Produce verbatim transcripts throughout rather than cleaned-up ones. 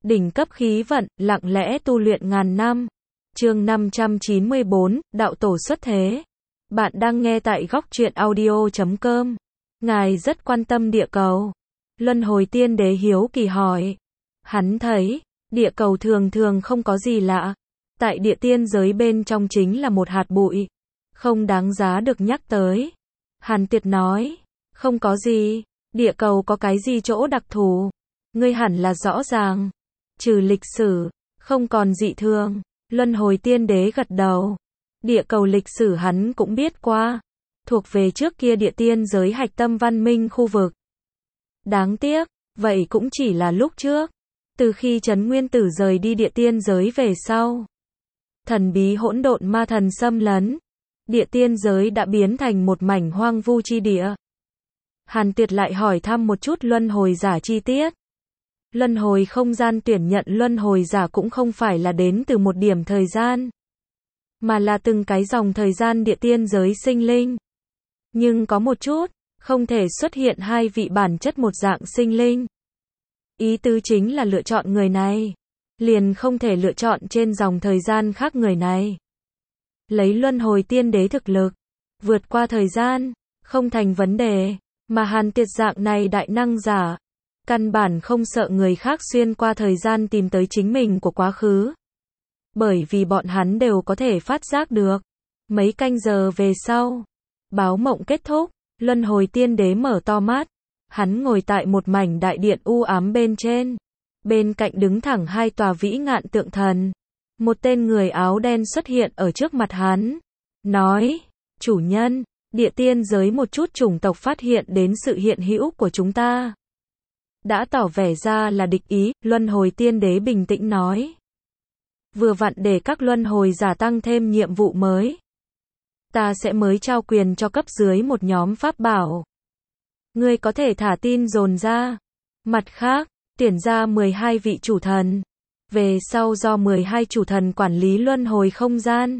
Đỉnh cấp khí vận, lặng lẽ tu luyện ngàn năm. Chương năm trăm chín mươi bốn, đạo tổ xuất thế. Bạn đang nghe tại góc truyện audio chấm com. Ngài rất quan tâm địa cầu. Luân hồi tiên đế hiếu kỳ hỏi. Hắn thấy, địa cầu thường thường không có gì lạ. Tại địa tiên giới bên trong chính là một hạt bụi. Không đáng giá được nhắc tới. Hàn Tiệt nói, không có gì, địa cầu có cái gì chỗ đặc thù. Ngươi hẳn là rõ ràng. Trừ lịch sử, không còn dị thường. Luân hồi tiên đế gật đầu. Địa cầu lịch sử hắn cũng biết qua. Thuộc về trước kia địa tiên giới hạch tâm văn minh khu vực. Đáng tiếc, vậy cũng chỉ là lúc trước. Từ khi Trấn Nguyên Tử rời đi địa tiên giới về sau. Thần bí hỗn độn ma thần xâm lấn. Địa tiên giới đã biến thành một mảnh hoang vu chi địa. Hàn Tiệt lại hỏi thăm một chút luân hồi giả chi tiết. Luân hồi không gian tuyển nhận luân hồi giả cũng không phải là đến từ một điểm thời gian, mà là từng cái dòng thời gian địa tiên giới sinh linh. Nhưng có một chút, không thể xuất hiện hai vị bản chất một dạng sinh linh. Ý tứ chính là lựa chọn người này, liền không thể lựa chọn trên dòng thời gian khác người này. Lấy luân hồi tiên đế thực lực, vượt qua thời gian, không thành vấn đề, mà Hàn Tiệt dạng này đại năng giả, căn bản không sợ người khác xuyên qua thời gian tìm tới chính mình của quá khứ. Bởi vì bọn hắn đều có thể phát giác được. Mấy canh giờ về sau, báo mộng kết thúc, luân hồi tiên đế mở to mắt. Hắn ngồi tại một mảnh đại điện u ám bên trên. Bên cạnh đứng thẳng hai tòa vĩ ngạn tượng thần. Một tên người áo đen xuất hiện ở trước mặt hắn. Nói, chủ nhân, địa tiên giới một chút chủng tộc phát hiện đến sự hiện hữu của chúng ta. Đã tỏ vẻ ra là địch ý, luân hồi tiên đế bình tĩnh nói. Vừa vặn để các luân hồi giả tăng thêm nhiệm vụ mới. Ta sẽ mới trao quyền cho cấp dưới một nhóm pháp bảo. Ngươi có thể thả tin dồn ra. Mặt khác, tuyển ra mười hai vị chủ thần. Về sau do mười hai chủ thần quản lý luân hồi không gian.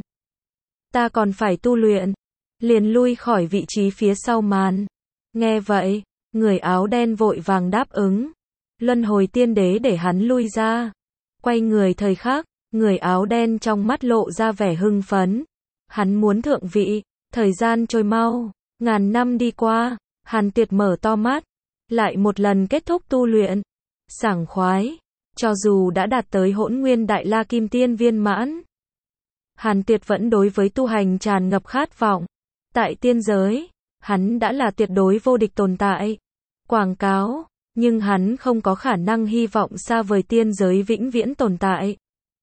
Ta còn phải tu luyện. Liền lui khỏi vị trí phía sau màn. Nghe vậy, người áo đen vội vàng đáp ứng. Luân hồi tiên đế để hắn lui ra. Quay người thời khắc, người áo đen trong mắt lộ ra vẻ hưng phấn. Hắn muốn thượng vị, thời gian trôi mau, ngàn năm đi qua, Hàn Tiệt mở to mắt, lại một lần kết thúc tu luyện. Sảng khoái, cho dù đã đạt tới hỗn nguyên đại la kim tiên viên mãn. Hàn Tiệt vẫn đối với tu hành tràn ngập khát vọng. Tại tiên giới, hắn đã là tuyệt đối vô địch tồn tại. Quảng cáo, nhưng hắn không có khả năng hy vọng xa vời tiên giới vĩnh viễn tồn tại.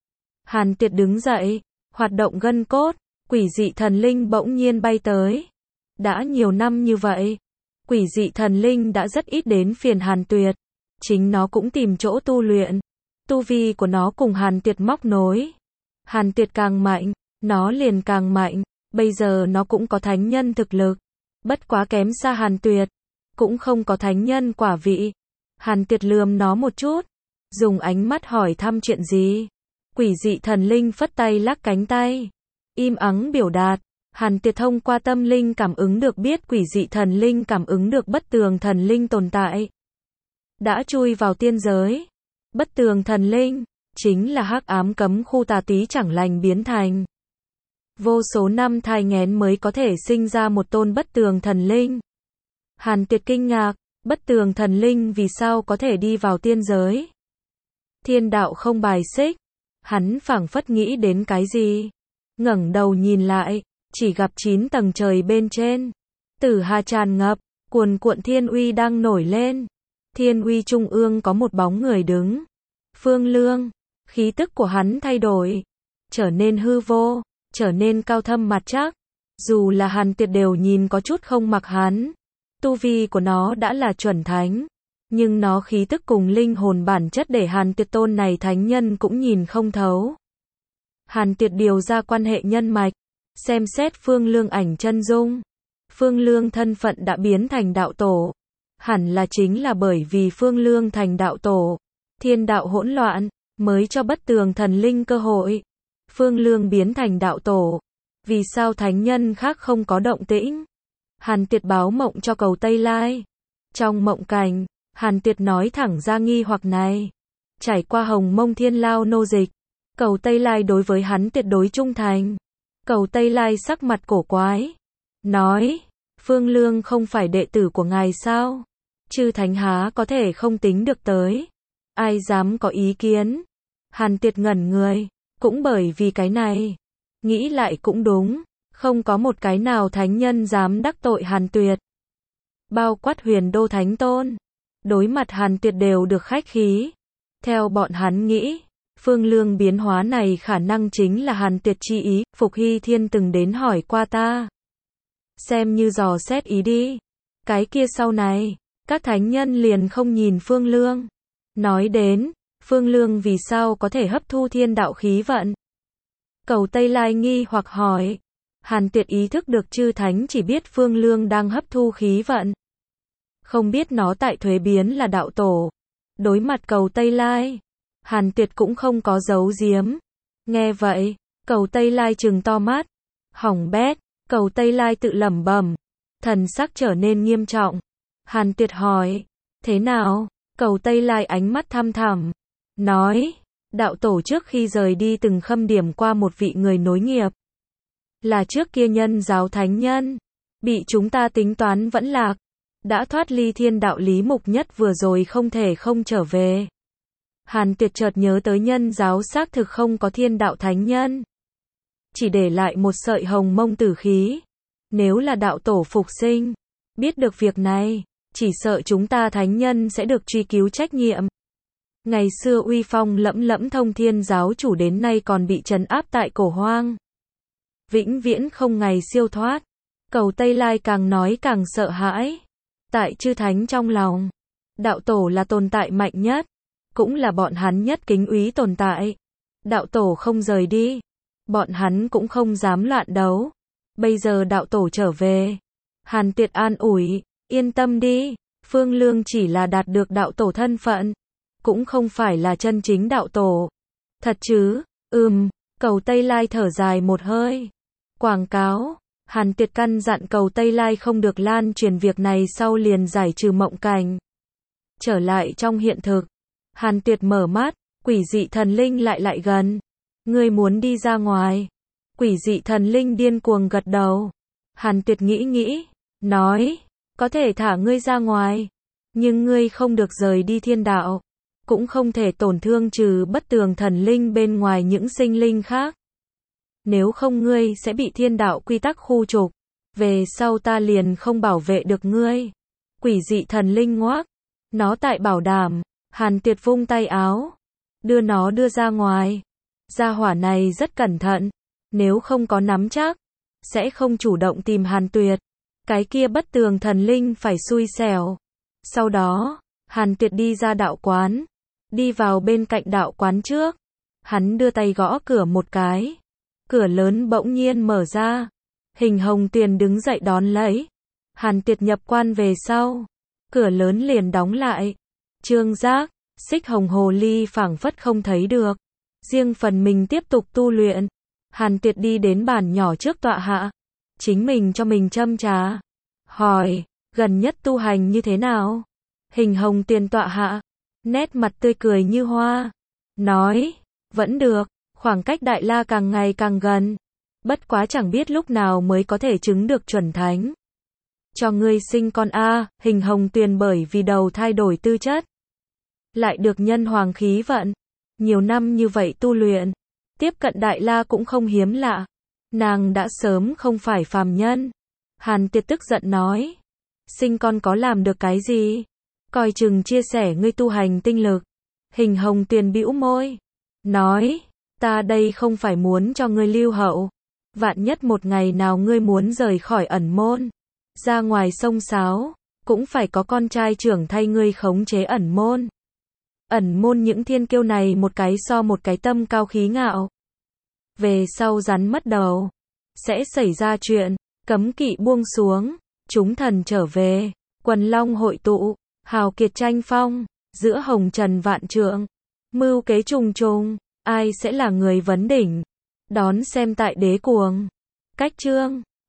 Hàn Tiệt đứng dậy, hoạt động gân cốt, quỷ dị thần linh bỗng nhiên bay tới. Đã nhiều năm như vậy, quỷ dị thần linh đã rất ít đến phiền Hàn Tuyệt. Chính nó cũng tìm chỗ tu luyện. Tu vi của nó cùng Hàn Tuyệt móc nối. Hàn Tuyệt càng mạnh, nó liền càng mạnh. Bây giờ nó cũng có thánh nhân thực lực. Bất quá kém xa Hàn Tuyệt. Cũng không có thánh nhân quả vị. Hàn Tuyệt lườm nó một chút. Dùng ánh mắt hỏi thăm chuyện gì. Quỷ dị thần linh phất tay lắc cánh tay. Im ắng biểu đạt. Hàn Tuyệt thông qua tâm linh cảm ứng được biết quỷ dị thần linh cảm ứng được bất tường thần linh tồn tại. Đã chui vào tiên giới. Bất tường thần linh, chính là hắc ám cấm khu tà tí chẳng lành biến thành. Vô số năm thai nghén mới có thể sinh ra một tôn bất tường thần linh. Hàn Tuyệt kinh ngạc, bất tường thần linh vì sao có thể đi vào tiên giới? Thiên đạo không bài xích. Hắn phảng phất nghĩ đến cái gì? Ngẩng đầu nhìn lại, chỉ gặp chín tầng trời bên trên. Tử hà tràn ngập, cuồn cuộn thiên uy đang nổi lên. Thiên uy trung ương có một bóng người đứng. Phương Lương, khí tức của hắn thay đổi, trở nên hư vô, trở nên cao thâm mặt chắc. Dù là Hàn Tuyệt đều nhìn có chút không mặc hắn. Tu vi của nó đã là chuẩn thánh, nhưng nó khí tức cùng linh hồn bản chất để Hàn Tuyệt tôn này thánh nhân cũng nhìn không thấu. Hàn Tuyệt điều ra quan hệ nhân mạch, xem xét Phương Lương ảnh chân dung. Phương Lương thân phận đã biến thành đạo tổ. Hẳn là chính là bởi vì Phương Lương thành đạo tổ, thiên đạo hỗn loạn, mới cho bất tường thần linh cơ hội. Phương Lương biến thành đạo tổ. Vì sao thánh nhân khác không có động tĩnh? Hàn Tuyệt báo mộng cho cầu Tây Lai. Trong mộng cảnh, Hàn Tuyệt nói thẳng ra nghi hoặc này. Trải qua Hồng Mông Thiên Lao nô dịch, Cầu Tây Lai đối với hắn tuyệt đối trung thành. Cầu Tây Lai sắc mặt cổ quái, nói, Phương Lương không phải đệ tử của ngài sao? Chư thánh há có thể không tính được tới. Ai dám có ý kiến? Hàn Tuyệt ngẩn người, cũng bởi vì cái này. Nghĩ lại cũng đúng, không có một cái nào thánh nhân dám đắc tội Hàn Tuyệt. Bao quát Huyền Đô Thánh Tôn, đối mặt Hàn Tuyệt đều được khách khí. Theo bọn hắn nghĩ, Phương Lương biến hóa này khả năng chính là Hàn Tuyệt chi ý. Phục Hy Thiên từng đến hỏi qua ta, xem như dò xét ý đi. Cái kia sau này, các thánh nhân liền không nhìn Phương Lương. Nói đến, Phương Lương vì sao có thể hấp thu thiên đạo khí vận? Cầu Tây Lai nghi hoặc hỏi. Hàn Tuyệt ý thức được chư thánh chỉ biết Phương Lương đang hấp thu khí vận, không biết nó tại thuế biến là đạo tổ. Đối mặt Cầu Tây Lai, Hàn Tuyệt cũng không có giấu giếm. Nghe vậy, Cầu Tây Lai trừng to mắt. Hỏng bét, Cầu Tây Lai tự lẩm bẩm, thần sắc trở nên nghiêm trọng. Hàn Tuyệt hỏi, thế nào? Cầu Tây Lai ánh mắt thăm thẳm, nói, đạo tổ trước khi rời đi từng khâm điểm qua một vị người nối nghiệp. Là trước kia nhân giáo thánh nhân, bị chúng ta tính toán vẫn lạc, đã thoát ly thiên đạo lý mục nhất vừa rồi không thể không trở về. Hàn Tuyệt chợt nhớ tới nhân giáo xác thực không có thiên đạo thánh nhân, chỉ để lại một sợi hồng mông tử khí. Nếu là đạo tổ phục sinh, biết được việc này, chỉ sợ chúng ta thánh nhân sẽ được truy cứu trách nhiệm. Ngày xưa uy phong lẫm lẫm thông thiên giáo chủ đến nay còn bị trấn áp tại cổ hoang, vĩnh viễn không ngày siêu thoát. Cầu Tây Lai càng nói càng sợ hãi. Tại chư thánh trong lòng, đạo tổ là tồn tại mạnh nhất, cũng là bọn hắn nhất kính úy tồn tại. Đạo tổ không rời đi, bọn hắn cũng không dám loạn đấu. Bây giờ đạo tổ trở về, Hàn Tuyệt an ủi, yên tâm đi, Phương Lương chỉ là đạt được đạo tổ thân phận, cũng không phải là chân chính đạo tổ. Thật chứ? Ừm, Cầu Tây Lai thở dài một hơi. Quảng cáo, Hàn Tuyệt căn dặn Cầu Tây Lai không được lan truyền việc này sau liền giải trừ mộng cảnh. Trở lại trong hiện thực, Hàn Tuyệt mở mắt, quỷ dị thần linh lại lại gần. Ngươi muốn đi ra ngoài? Quỷ dị thần linh điên cuồng gật đầu. Hàn Tuyệt nghĩ nghĩ, nói, có thể thả ngươi ra ngoài, nhưng ngươi không được rời đi thiên đạo, cũng không thể tổn thương trừ bất tường thần linh bên ngoài những sinh linh khác. Nếu không ngươi sẽ bị thiên đạo quy tắc khu trục, về sau ta liền không bảo vệ được ngươi. Quỷ dị thần linh ngoác, nó tại bảo đảm. Hàn Tuyệt vung tay áo, đưa nó đưa ra ngoài. Gia hỏa này rất cẩn thận, nếu không có nắm chắc, sẽ không chủ động tìm Hàn Tuyệt. Cái kia bất tường thần linh phải xui xẻo. Sau đó, Hàn Tuyệt đi ra đạo quán, đi vào bên cạnh đạo quán trước. Hắn đưa tay gõ cửa một cái. Cửa lớn bỗng nhiên mở ra. Hình Hồng Tuyền đứng dậy đón lấy. Hàn Tuyệt nhập quan về sau, cửa lớn liền đóng lại. Trương Giác, Xích Hồng Hồ Ly phảng phất không thấy được. Riêng phần mình tiếp tục tu luyện. Hàn Tuyệt đi đến bàn nhỏ trước tọa hạ. Chính mình cho mình châm trà. Hỏi, gần nhất tu hành như thế nào? Hình Hồng Tuyền tọa hạ, nét mặt tươi cười như hoa. Nói, vẫn được, khoảng cách Đại La càng ngày càng gần. Bất quá chẳng biết lúc nào mới có thể chứng được chuẩn thánh. Cho ngươi sinh con a. Hình Hồng Tuyền bởi vì đầu thay đổi tư chất, lại được nhân hoàng khí vận. Nhiều năm như vậy tu luyện, tiếp cận Đại La cũng không hiếm lạ. Nàng đã sớm không phải phàm nhân. Hàn Tuyệt tức giận nói, sinh con có làm được cái gì? Coi chừng chia sẻ ngươi tu hành tinh lực. Hình Hồng Tuyền bĩu môi, nói, ta đây không phải muốn cho ngươi lưu hậu. Vạn nhất một ngày nào ngươi muốn rời khỏi ẩn môn, ra ngoài sông sáo, cũng phải có con trai trưởng thay ngươi khống chế ẩn môn. Ẩn môn những thiên kiêu này một cái so một cái tâm cao khí ngạo. Về sau rắn mất đầu, sẽ xảy ra chuyện, cấm kỵ buông xuống, chúng thần trở về, quần long hội tụ, hào kiệt tranh phong, giữa hồng trần vạn trượng, mưu kế trùng trùng, ai sẽ là người vấn đỉnh? Đón xem tại Đế Cuồng. Cách chương